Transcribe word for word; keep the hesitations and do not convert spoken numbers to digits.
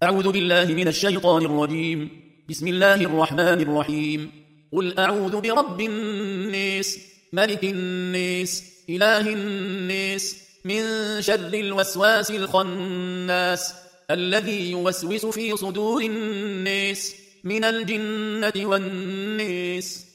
أعوذ بالله من الشيطان الرجيم. بسم الله الرحمن الرحيم. قل أعوذ برب الناس، ملك الناس، إله الناس، من شر الوسواس الخناس، الذي يوسوس في صدور الناس من الجنة والناس.